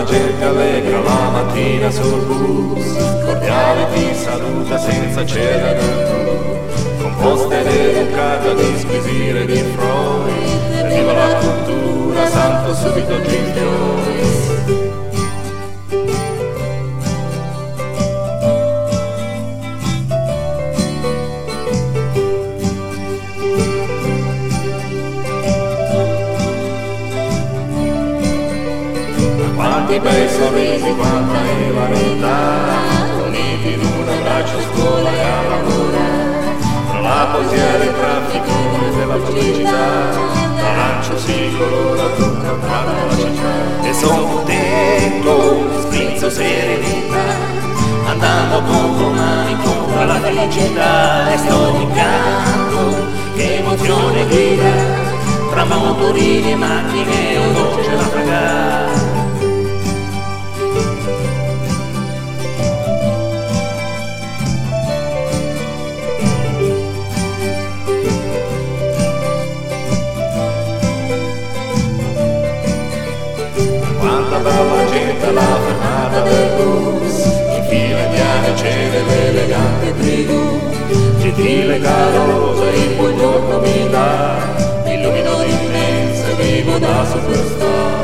la gente allegra la mattina sul bus, cordiale ti saluta senza cedere tu, composta ed educata di squisire di Freud, viva la cultura, santo subito Jim Joyce. Quanti bei sorrisi, quanta hilarità, uniti in un abbraccio a scuola e a lavoro, tra la poesia del traffico e della pubblicità, l'arancio si colora tutta la città. E son contento, sprizzo serenità, andando contro mani incontro alla felicità, e sto in canto, che emozione guida, tra motorini e macchine un dolce la fragata. Quanta bella gente alla fermata del bus, in fila indiana cede l'elegante tribù, gentile e calorosa il buongiorno mi dà, illumino d'immensa e vivo da superstar.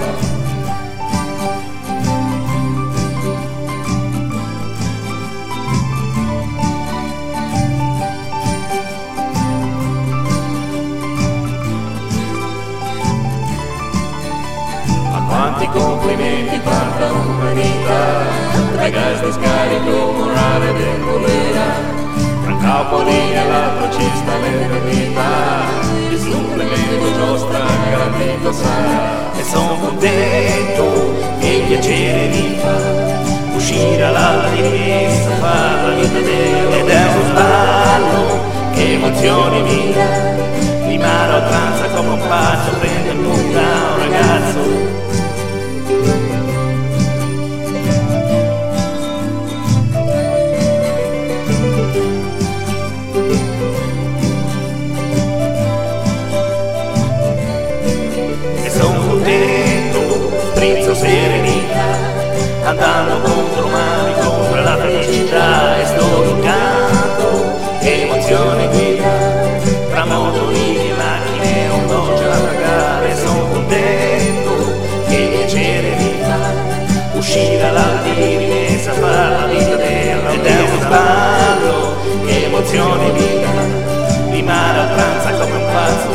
Quanti complimenti, quanta umanità, tra gas di scarico, morale e debolera, tra Capoli e l'atrocista l'eternità, il supplemento giostra garantito sarà. E son contento che piacere mi fa, uscire all'alba di riesa, far la vita ed è uno sballo, che emozioni mi dà, di mare a tranza come un pazzo, prende il punta un ragazzo. Strizzo serenità, andando contro mani, contro la felicità, e sto in canto, che emozione guida, tra motorini e macchine un dolce da pagare. Sono contento, che piacere mi fa, uscire all'alba di rimessa, far la vita della ed è uno sballo, che emozione mi dà, di mare a pranza come un pazzo.